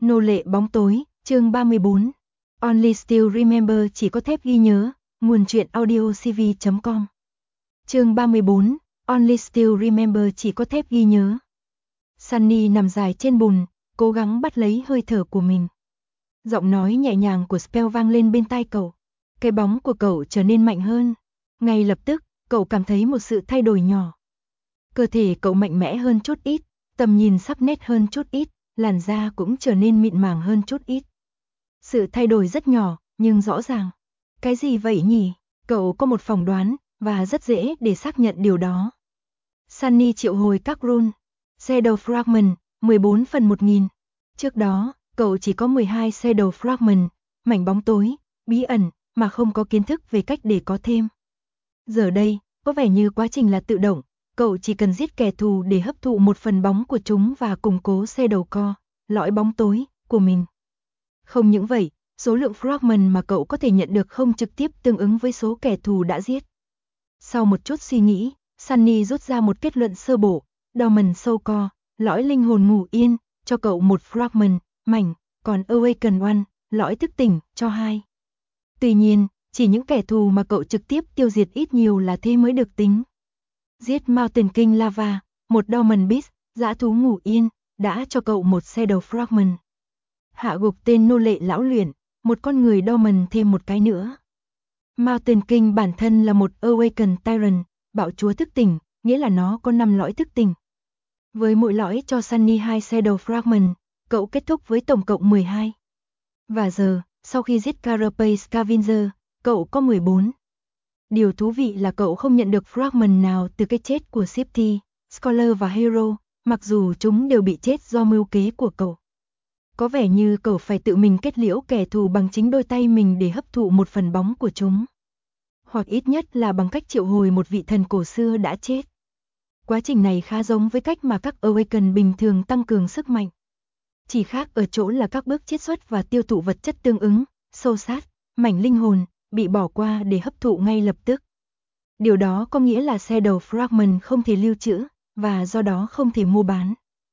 Nô lệ bóng tối, chương 34. Only Still Remember, chỉ có thép ghi nhớ, nguồn truyện audio cv.com. Chương 34. Only Still Remember, chỉ có thép ghi nhớ. Sunny nằm dài trên bùn, cố gắng bắt lấy hơi thở của mình. Giọng nói nhẹ nhàng của Spell vang lên bên tai cậu. Cái bóng của cậu trở nên mạnh hơn. Ngay lập tức, cậu cảm thấy một sự thay đổi nhỏ. Cơ thể cậu mạnh mẽ hơn chút ít, tầm nhìn sắc nét hơn chút ít, làn da cũng trở nên mịn màng hơn chút ít. Sự thay đổi rất nhỏ, nhưng rõ ràng. Cái gì vậy nhỉ? Cậu có một phỏng đoán, và rất dễ để xác nhận điều đó. Sunny triệu hồi các rune. Shadow Fragment, 14 phần 1000. Trước đó, cậu chỉ có 12 Shadow Fragment, mảnh bóng tối, bí ẩn, mà không có kiến thức về cách để có thêm. Giờ đây, có vẻ như quá trình là tự động, cậu chỉ cần giết kẻ thù để hấp thụ một phần bóng của chúng và củng cố Shadow Core, lõi bóng tối, của mình. Không những vậy, số lượng Fragment mà cậu có thể nhận được không trực tiếp tương ứng với số kẻ thù đã giết. Sau một chút suy nghĩ, Sunny rút ra một kết luận sơ bộ, Dormant Soul Core, lõi linh hồn ngủ yên, cho cậu một Fragment, mảnh, còn Awaken One, lõi thức tỉnh, cho 2. Tuy nhiên, chỉ những kẻ thù mà cậu trực tiếp tiêu diệt ít nhiều là thế mới được tính. Giết Mountain King Lava, một Dormant Beast, dã thú ngủ yên, đã cho cậu một Shadow Fragment. Hạ gục tên nô lệ lão luyện, một con người Dormant thêm một cái nữa. Mountain King bản thân là một Awaken Tyrant, bạo chúa thức tỉnh, nghĩa là nó có 5 lõi thức tỉnh. Với mỗi lõi cho Sunny 2 Shadow Fragment, cậu kết thúc với tổng cộng 12. Và giờ, sau khi giết Carapace Scavenger, cậu có 14. Điều thú vị là cậu không nhận được Fragment nào từ cái chết của Shifty, Scholar và Hero, mặc dù chúng đều bị chết do mưu kế của cậu. Có vẻ như cậu phải tự mình kết liễu kẻ thù bằng chính đôi tay mình để hấp thụ một phần bóng của chúng. Hoặc ít nhất là bằng cách triệu hồi một vị thần cổ xưa đã chết. Quá trình này khá giống với cách mà các Awaken bình thường tăng cường sức mạnh. Chỉ khác ở chỗ là các bước chiết xuất và tiêu thụ vật chất tương ứng, soul sát, mảnh linh hồn, bị bỏ qua để hấp thụ ngay lập tức. Điều đó có nghĩa là Shadow Fragment không thể lưu trữ, và do đó không thể mua bán.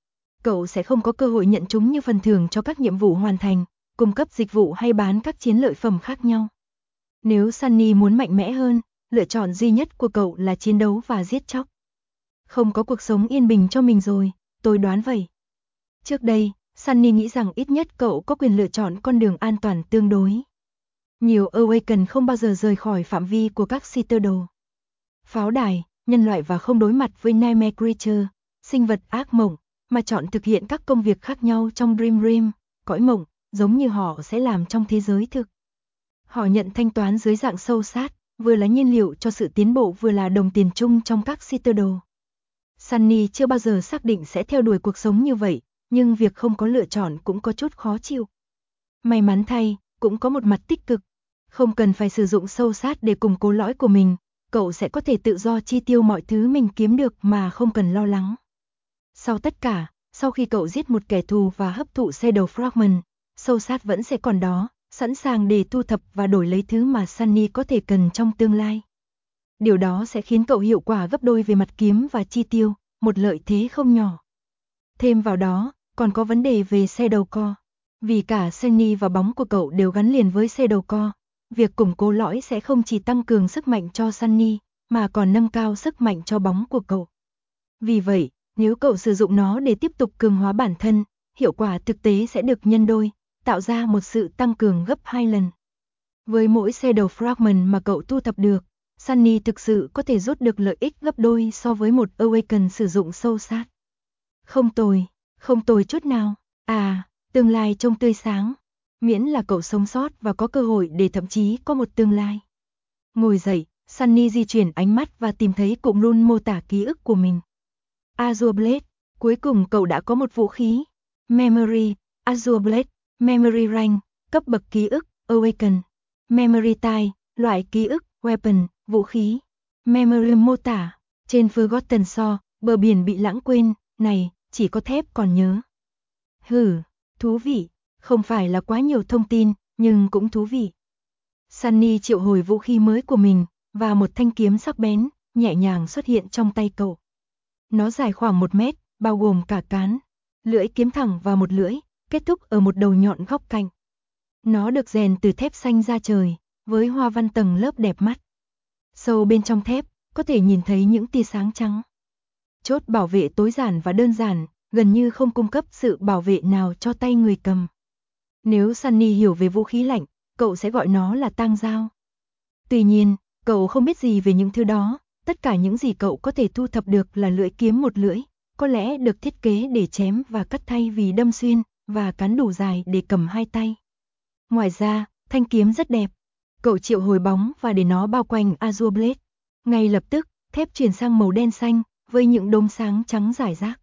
Cậu sẽ không có cơ hội nhận chúng như phần thưởng cho các nhiệm vụ hoàn thành, cung cấp dịch vụ hay bán các chiến lợi phẩm khác nhau. Nếu Sunny muốn mạnh mẽ hơn, lựa chọn duy nhất của cậu là chiến đấu và giết chóc. Không có cuộc sống yên bình cho mình rồi, tôi đoán vậy. Trước đây, Sunny nghĩ rằng ít nhất cậu có quyền lựa chọn con đường an toàn tương đối. Nhiều Awaken không bao giờ rời khỏi phạm vi của các Citadel. Pháo đài, nhân loại và không đối mặt với Nightmare Creature, sinh vật ác mộng, mà chọn thực hiện các công việc khác nhau trong Dream Realm, cõi mộng, giống như họ sẽ làm trong thế giới thực. Họ nhận thanh toán dưới dạng sâu sát, vừa là nhiên liệu cho sự tiến bộ vừa là đồng tiền chung trong các Citadel. Sunny chưa bao giờ xác định sẽ theo đuổi cuộc sống như vậy, nhưng việc không có lựa chọn cũng có chút khó chịu. May mắn thay, cũng có một mặt tích cực. Không cần phải sử dụng sâu sát để củng cố lõi của mình, cậu sẽ có thể tự do chi tiêu mọi thứ mình kiếm được mà không cần lo lắng. Sau tất cả, sau khi cậu giết một kẻ thù và hấp thụ Shadow Fragment, sâu sát vẫn sẽ còn đó, sẵn sàng để thu thập và đổi lấy thứ mà Sunny có thể cần trong tương lai. Điều đó sẽ khiến cậu hiệu quả gấp đôi về mặt kiếm và chi tiêu, một lợi thế không nhỏ. Thêm vào đó, còn có vấn đề về Shadow Core. Vì cả Sunny và bóng của cậu đều gắn liền với Shadow Core, việc củng cố lõi sẽ không chỉ tăng cường sức mạnh cho Sunny, mà còn nâng cao sức mạnh cho bóng của cậu. Vì vậy, nếu cậu sử dụng nó để tiếp tục cường hóa bản thân, hiệu quả thực tế sẽ được nhân đôi, tạo ra một sự tăng cường gấp 2 lần. Với mỗi Shadow Fragment mà cậu thu thập được, Sunny thực sự có thể rút được lợi ích gấp đôi so với một Awaken sử dụng sâu sát. Không tồi chút nào. Tương lai trông tươi sáng. Miễn là cậu sống sót và có cơ hội để thậm chí có một tương lai. Ngồi dậy, Sunny di chuyển ánh mắt và tìm thấy cụm rune mô tả ký ức của mình. Azure Blade, cuối cùng cậu đã có một vũ khí. Memory, Azure Blade, Memory Rank, cấp bậc ký ức, Awaken. Memory Type, loại ký ức, Weapon, vũ khí. Memory mô tả, trên Forgotten Shore, bờ biển bị lãng quên, này, chỉ có thép còn nhớ. Thú vị, không phải là quá nhiều thông tin, nhưng cũng thú vị. Sunny triệu hồi vũ khí mới của mình, và một thanh kiếm sắc bén, nhẹ nhàng xuất hiện trong tay cậu. Nó dài khoảng 1 mét, bao gồm cả cán, lưỡi kiếm thẳng và một lưỡi, kết thúc ở một đầu nhọn góc cạnh. Nó được rèn từ thép xanh da trời, với hoa văn tầng lớp đẹp mắt. Sâu bên trong thép, có thể nhìn thấy những tia sáng trắng. Chốt bảo vệ tối giản và đơn giản, gần như không cung cấp sự bảo vệ nào cho tay người cầm. Nếu Sunny hiểu về vũ khí lạnh, cậu sẽ gọi nó là tang dao. Tuy nhiên, cậu không biết gì về những thứ đó, tất cả những gì cậu có thể thu thập được là lưỡi kiếm một lưỡi, có lẽ được thiết kế để chém và cắt thay vì đâm xuyên, và cán đủ dài để cầm hai tay. Ngoài ra, thanh kiếm rất đẹp. Cậu triệu hồi bóng và để nó bao quanh Azure Blade. Ngay lập tức, thép chuyển sang màu đen xanh, với những đốm sáng trắng rải rác.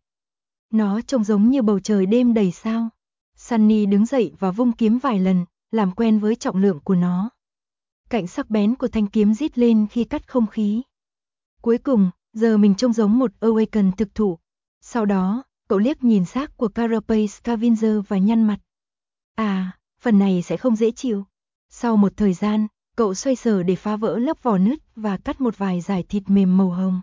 Nó trông giống như bầu trời đêm đầy sao. Sunny đứng dậy và vung kiếm vài lần, làm quen với trọng lượng của nó. Cạnh sắc bén của thanh kiếm rít lên khi cắt không khí. Cuối cùng, giờ mình trông giống một Awaken thực thụ. Sau đó, cậu liếc nhìn xác của Carapace Scavenger và nhăn mặt. À, phần này sẽ không dễ chịu. Sau một thời gian, cậu xoay sở để phá vỡ lớp vỏ nứt và cắt một vài dải thịt mềm màu hồng.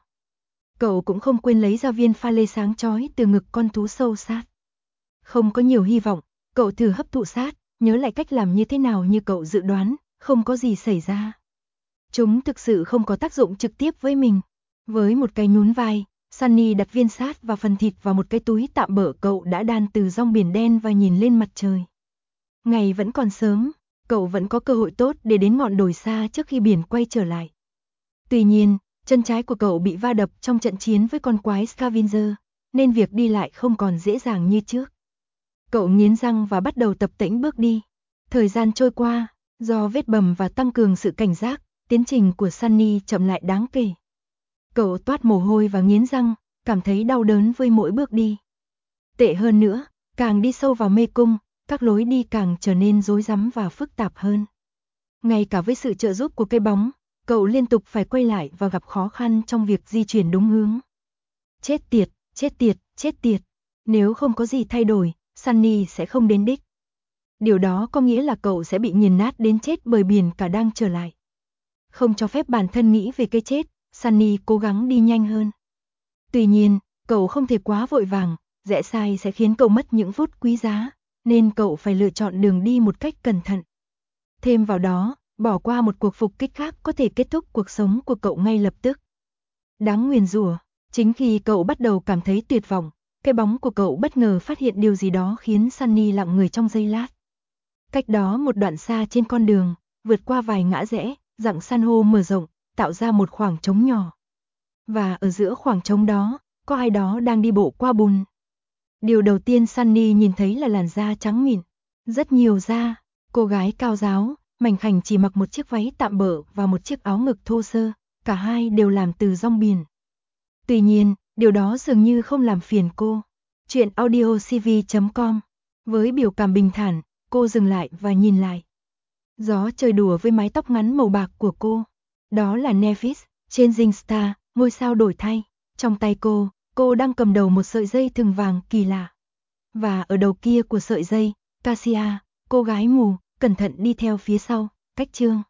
Cậu cũng không quên lấy ra viên pha lê sáng chói từ ngực con thú sâu sát. Không có nhiều hy vọng, cậu thử hấp thụ sát, nhớ lại cách làm như thế nào như cậu dự đoán, không có gì xảy ra. Chúng thực sự không có tác dụng trực tiếp với mình. Với một cái nhún vai, Sunny đặt viên sát và phần thịt vào một cái túi tạm bợ cậu đã đan từ rong biển đen và nhìn lên mặt trời. Ngày vẫn còn sớm, cậu vẫn có cơ hội tốt để đến ngọn đồi xa trước khi biển quay trở lại. Tuy nhiên, chân trái của cậu bị va đập trong trận chiến với con quái Scavenger, nên việc đi lại không còn dễ dàng như trước. Cậu nghiến răng và bắt đầu tập tễnh bước đi. Thời gian trôi qua, do vết bầm và tăng cường sự cảnh giác, tiến trình của Sunny chậm lại đáng kể. Cậu toát mồ hôi và nghiến răng, cảm thấy đau đớn với mỗi bước đi. Tệ hơn nữa, càng đi sâu vào mê cung, các lối đi càng trở nên rối rắm và phức tạp hơn. Ngay cả với sự trợ giúp của cây bóng, cậu liên tục phải quay lại và gặp khó khăn trong việc di chuyển đúng hướng. Chết tiệt, chết tiệt, chết tiệt. Nếu không có gì thay đổi, Sunny sẽ không đến đích. Điều đó có nghĩa là cậu sẽ bị nghiền nát đến chết bởi biển cả đang trở lại. Không cho phép bản thân nghĩ về cái chết, Sunny cố gắng đi nhanh hơn. Tuy nhiên, cậu không thể quá vội vàng, rẽ sai sẽ khiến cậu mất những phút quý giá, nên cậu phải lựa chọn đường đi một cách cẩn thận. Thêm vào đó, bỏ qua một cuộc phục kích khác có thể kết thúc cuộc sống của cậu ngay lập tức. Đáng nguyền rủa, chính khi cậu bắt đầu cảm thấy tuyệt vọng, cái bóng của cậu bất ngờ phát hiện điều gì đó khiến Sunny lặng người trong giây lát. Cách đó một đoạn xa trên con đường, vượt qua vài ngã rẽ, rặng san hô mở rộng, tạo ra một khoảng trống nhỏ. Và ở giữa khoảng trống đó, có ai đó đang đi bộ qua bùn. Điều đầu tiên Sunny nhìn thấy là làn da trắng mịn, rất nhiều da. Cô gái cao ráo, mảnh khảnh chỉ mặc một chiếc váy tạm bợ và một chiếc áo ngực thô sơ, cả hai đều làm từ rong biển. Tuy nhiên, điều đó dường như không làm phiền cô. Chuyện audiocv.com. Với biểu cảm bình thản, cô dừng lại và nhìn lại. Gió chơi đùa với mái tóc ngắn màu bạc của cô. Đó là Nephis, Changing Star, ngôi sao đổi thay. Trong tay cô đang cầm đầu một sợi dây thừng vàng kỳ lạ. Và ở đầu kia của sợi dây, Cassia, cô gái mù, cẩn thận đi theo phía sau, cách chương.